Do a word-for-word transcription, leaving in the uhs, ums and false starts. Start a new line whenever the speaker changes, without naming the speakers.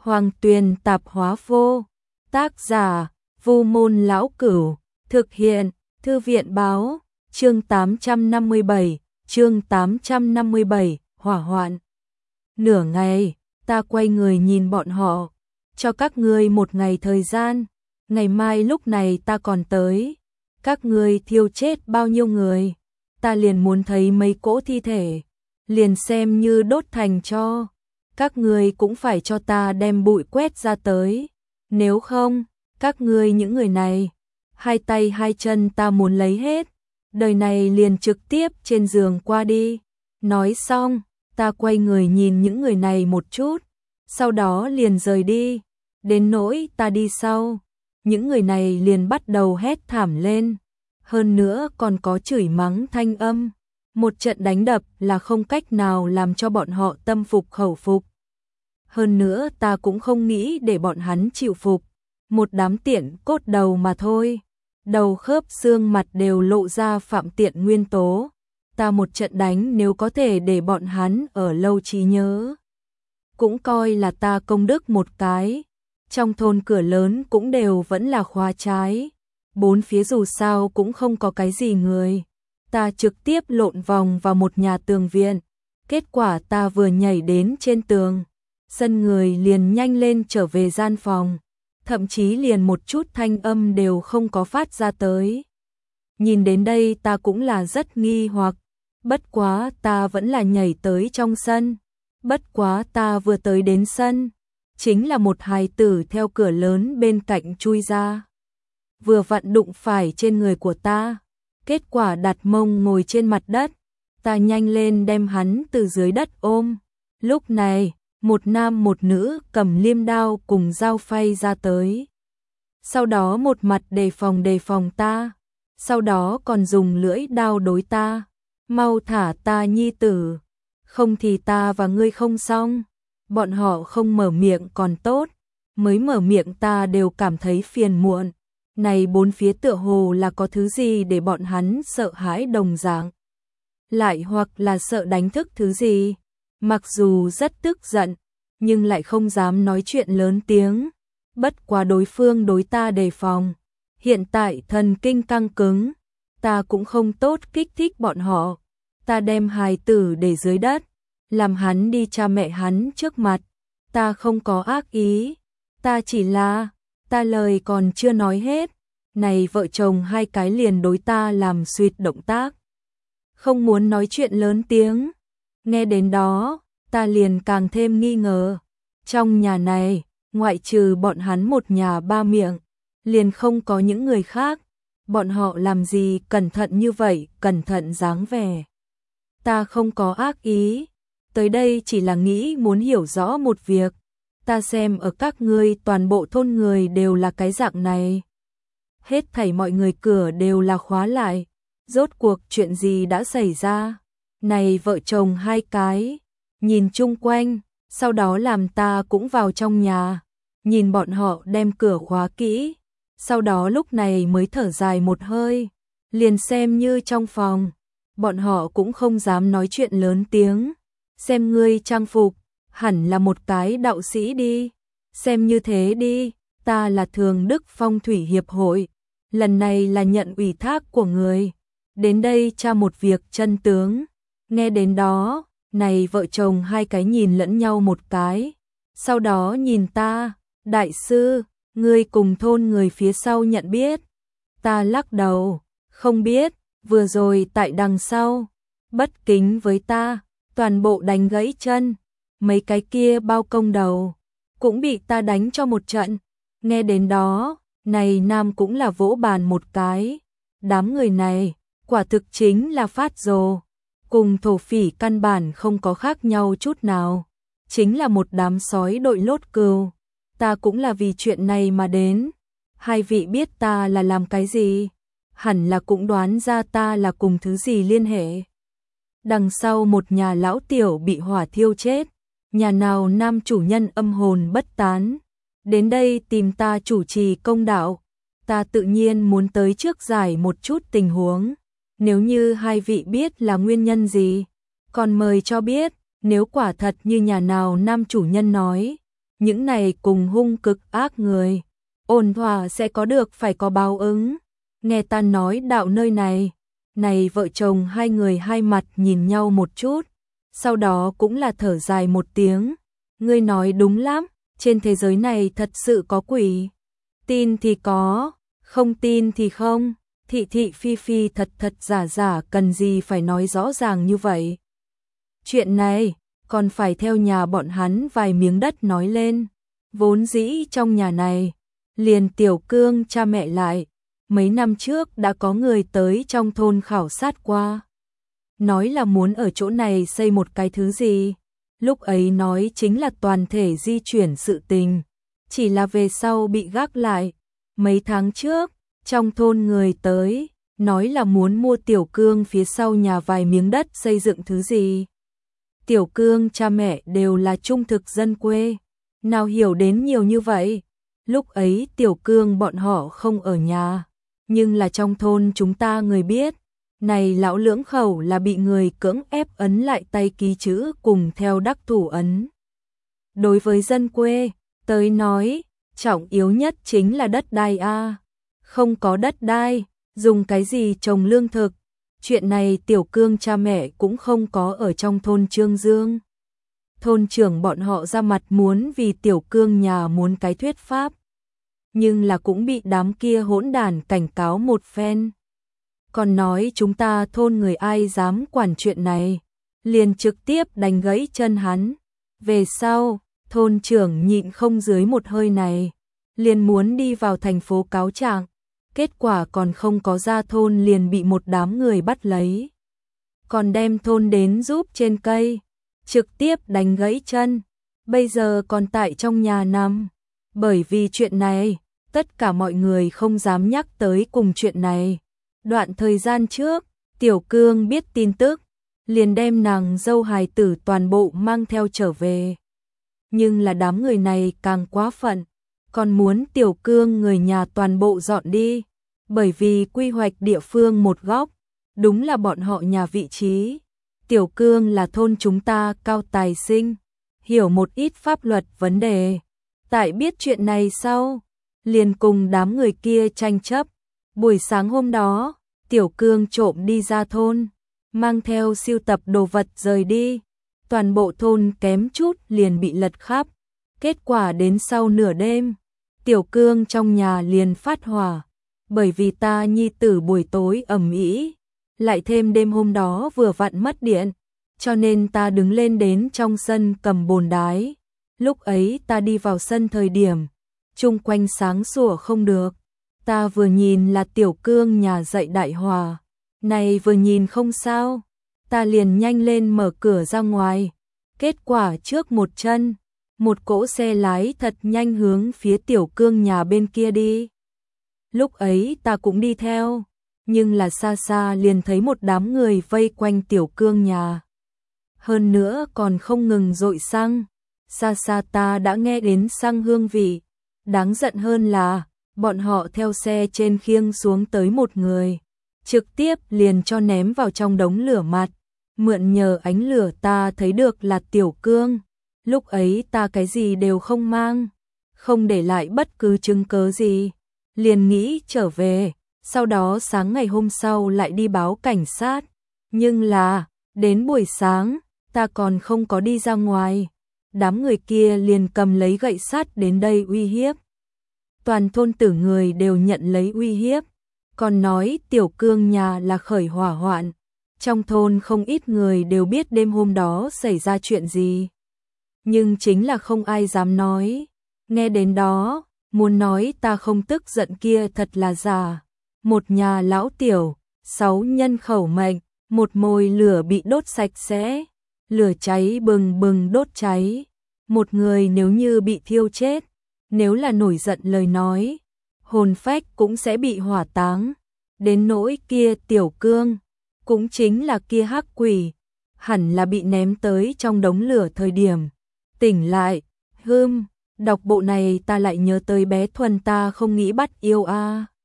Hoàng Tuyền Tạp Hóa Vô. Tác giả: Vu Môn Lão Cửu. Thực hiện: Thư viện báo. Chương tám trăm năm mươi bảy, chương tám trăm năm mươi bảy, hỏa hoạn. Nửa ngày, ta quay người nhìn bọn họ, cho các ngươi một ngày thời gian, ngày mai lúc này ta còn tới. Các ngươi thiêu chết bao nhiêu người, ta liền muốn thấy mấy cỗ thi thể, liền xem như đốt thành tro. Các ngươi cũng phải cho ta đem bụi quét ra tới, nếu không, các ngươi những người này, hai tay hai chân ta muốn lấy hết, đời này liền trực tiếp trên giường qua đi. Nói xong, ta quay người nhìn những người này một chút, sau đó liền rời đi. Đến nỗi ta đi sau, những người này liền bắt đầu hét thảm lên, hơn nữa còn có chửi mắng thanh âm. Một trận đánh đập là không cách nào làm cho bọn họ tâm phục khẩu phục. Hơn nữa ta cũng không nghĩ để bọn hắn chịu phục, một đám tiện cốt đầu mà thôi. Đầu khớp xương mặt đều lộ ra phạm tiện nguyên tố. Ta một trận đánh nếu có thể để bọn hắn ở lâu trí nhớ, cũng coi là ta công đức một cái. Trong thôn cửa lớn cũng đều vẫn là khóa trái, bốn phía dù sao cũng không có cái gì người. Ta trực tiếp lộn vòng vào một nhà tường viện, kết quả ta vừa nhảy đến trên tường, sân người liền nhanh lên trở về gian phòng, thậm chí liền một chút thanh âm đều không có phát ra tới. Nhìn đến đây ta cũng là rất nghi hoặc, bất quá ta vẫn là nhảy tới trong sân. Bất quá ta vừa tới đến sân, chính là một hài tử theo cửa lớn bên cạnh chui ra, vừa vặn đụng phải trên người của ta, kết quả đặt mông ngồi trên mặt đất. Ta nhanh lên đem hắn từ dưới đất ôm. Lúc này, một nam một nữ cầm liêm đao cùng dao phay ra tới, sau đó một mặt đề phòng đề phòng ta, sau đó còn dùng lưỡi đao đối ta. Mau thả ta nhi tử, không thì ta và ngươi không xong. Bọn họ không mở miệng còn tốt, mới mở miệng ta đều cảm thấy phiền muộn. Này bốn phía tựa hồ là có thứ gì để bọn hắn sợ hãi đồng dạng, lại hoặc là sợ đánh thức thứ gì. Mặc dù rất tức giận, nhưng lại không dám nói chuyện lớn tiếng. Bất quá đối phương đối ta đề phòng, hiện tại thần kinh căng cứng, ta cũng không tốt kích thích bọn họ. Ta đem hài tử để dưới đất, làm hắn đi cha mẹ hắn trước mặt. Ta không có ác ý, ta chỉ là, ta lời còn chưa nói hết, này vợ chồng hai cái liền đối ta làm suýt động tác, không muốn nói chuyện lớn tiếng. Nghe đến đó, ta liền càng thêm nghi ngờ. Trong nhà này, ngoại trừ bọn hắn một nhà ba miệng, liền không có những người khác. Bọn họ làm gì cẩn thận như vậy, cẩn thận dáng vẻ. Ta không có ác ý, tới đây chỉ là nghĩ muốn hiểu rõ một việc. Ta xem ở các ngươi toàn bộ thôn người đều là cái dạng này. Hết thảy mọi người cửa đều là khóa lại. Rốt cuộc chuyện gì đã xảy ra? Này vợ chồng hai cái, nhìn chung quanh, sau đó làm ta cũng vào trong nhà, nhìn bọn họ đem cửa khóa kỹ, sau đó lúc này mới thở dài một hơi, liền xem như trong phòng, bọn họ cũng không dám nói chuyện lớn tiếng. Xem ngươi trang phục, hẳn là một cái đạo sĩ đi, xem như thế đi, ta là Thường Đức Phong Thủy Hiệp hội, lần này là nhận ủy thác của người, đến đây tra một việc chân tướng. Nghe đến đó, này vợ chồng hai cái nhìn lẫn nhau một cái, sau đó nhìn ta. Đại sư, ngươi cùng thôn người phía sau nhận biết? Ta lắc đầu, không biết, vừa rồi tại đằng sau, bất kính với ta, toàn bộ đánh gãy chân, mấy cái kia bao công đầu, cũng bị ta đánh cho một trận. Nghe đến đó, này nam cũng là vỗ bàn một cái, đám người này, quả thực chính là phát rồ, cùng thổ phỉ căn bản không có khác nhau chút nào, chính là một đám sói đội lốt cừu. Ta cũng là vì chuyện này mà đến. Hai vị biết ta là làm cái gì, hẳn là cũng đoán ra ta là cùng thứ gì liên hệ. Đằng sau một nhà lão tiểu bị hỏa thiêu chết, nhà nào nam chủ nhân âm hồn bất tán, đến đây tìm ta chủ trì công đạo. Ta tự nhiên muốn tới trước giải một chút tình huống. Nếu như hai vị biết là nguyên nhân gì, còn mời cho biết. Nếu quả thật như nhà nào nam chủ nhân nói, những này cùng hung cực ác người, ôn hòa sẽ có được phải có báo ứng. Nghe ta nói đạo nơi này, này vợ chồng hai người hai mặt nhìn nhau một chút, sau đó cũng là thở dài một tiếng. Ngươi nói đúng lắm, trên thế giới này thật sự có quỷ. Tin thì có, không tin thì không. Thị thị phi phi thật thật giả giả, cần gì phải nói rõ ràng như vậy. Chuyện này còn phải theo nhà bọn hắn vài miếng đất nói lên. Vốn dĩ trong nhà này, liền Tiểu Cương cha mẹ lại, mấy năm trước đã có người tới trong thôn khảo sát qua. Nói là muốn ở chỗ này xây một cái thứ gì. Lúc ấy nói chính là toàn thể di chuyển sự tình, chỉ là về sau bị gác lại. Mấy tháng trước, trong thôn người tới, nói là muốn mua Tiểu Cương phía sau nhà vài miếng đất xây dựng thứ gì. Tiểu Cương cha mẹ đều là trung thực dân quê, nào hiểu đến nhiều như vậy. Lúc ấy Tiểu Cương bọn họ không ở nhà, nhưng là trong thôn chúng ta người biết, này lão lưỡng khẩu là bị người cưỡng ép ấn lại tay ký chữ cùng theo đắc thủ ấn. Đối với dân quê, tới nói, trọng yếu nhất chính là đất đai a. Không có đất đai, dùng cái gì trồng lương thực. Chuyện này Tiểu Cương cha mẹ cũng không có ở trong thôn Trương Dương. Thôn trưởng bọn họ ra mặt muốn vì Tiểu Cương nhà muốn cái thuyết pháp, nhưng là cũng bị đám kia hỗn đản cảnh cáo một phen. Còn nói chúng ta thôn người ai dám quản chuyện này, liền trực tiếp đánh gãy chân hắn. Về sau, thôn trưởng nhịn không dưới một hơi này, liền muốn đi vào thành phố cáo trạng. Kết quả còn không có ra thôn liền bị một đám người bắt lấy. Còn đem thôn đến giúp trên cây, trực tiếp đánh gãy chân. Bây giờ còn tại trong nhà nằm. Bởi vì chuyện này, tất cả mọi người không dám nhắc tới cùng chuyện này. Đoạn thời gian trước, Tiểu Cương biết tin tức, liền đem nàng dâu hài tử toàn bộ mang theo trở về. Nhưng là đám người này càng quá phận, còn muốn Tiểu Cương người nhà toàn bộ dọn đi, bởi vì quy hoạch địa phương một góc, đúng là bọn họ nhà vị trí. Tiểu Cương là thôn chúng ta cao tài sinh, hiểu một ít pháp luật vấn đề. Tại biết chuyện này sau, liền cùng đám người kia tranh chấp. Buổi sáng hôm đó, Tiểu Cương trộm đi ra thôn, mang theo sưu tập đồ vật rời đi. Toàn bộ thôn kém chút liền bị lật khắp. Kết quả đến sau nửa đêm, Tiểu Cương trong nhà liền phát hỏa. Bởi vì ta nhi tử buổi tối ầm ĩ, lại thêm đêm hôm đó vừa vặn mất điện, cho nên ta đứng lên đến trong sân cầm bồn đái. Lúc ấy ta đi vào sân thời điểm, chung quanh sáng sủa không được. Ta vừa nhìn là Tiểu Cương nhà dạy đại hòa, này vừa nhìn không sao, ta liền nhanh lên mở cửa ra ngoài. Kết quả trước một chân, một cỗ xe lái thật nhanh hướng phía Tiểu Cương nhà bên kia đi. Lúc ấy ta cũng đi theo, nhưng là xa xa liền thấy một đám người vây quanh Tiểu Cương nhà. Hơn nữa còn không ngừng dội xăng, xa xa ta đã nghe đến xăng hương vị. Đáng giận hơn là, bọn họ theo xe trên khiêng xuống tới một người, trực tiếp liền cho ném vào trong đống lửa mặt. Mượn nhờ ánh lửa ta thấy được là Tiểu Cương. Lúc ấy ta cái gì đều không mang, không để lại bất cứ chứng cớ gì, liền nghĩ trở về, sau đó sáng ngày hôm sau lại đi báo cảnh sát. Nhưng là, đến buổi sáng, ta còn không có đi ra ngoài, đám người kia liền cầm lấy gậy sắt đến đây uy hiếp. Toàn thôn tử người đều nhận lấy uy hiếp, còn nói Tiểu Cương nhà là khởi hỏa hoạn. Trong thôn không ít người đều biết đêm hôm đó xảy ra chuyện gì, nhưng chính là không ai dám nói. Nghe đến đó, muốn nói ta không tức giận kia thật là giả. Một nhà lão Tiểu, sáu nhân khẩu mệnh, một mồi lửa bị đốt sạch sẽ, lửa cháy bừng bừng đốt cháy. Một người nếu như bị thiêu chết, nếu là nổi giận lời nói, hồn phách cũng sẽ bị hỏa táng. Đến nỗi kia Tiểu Cương, cũng chính là kia hắc quỷ, hẳn là bị ném tới trong đống lửa thời điểm tỉnh lại. Hưm, đọc bộ này ta lại nhớ tới bé Thuần ta không nghĩ bắt yêu a.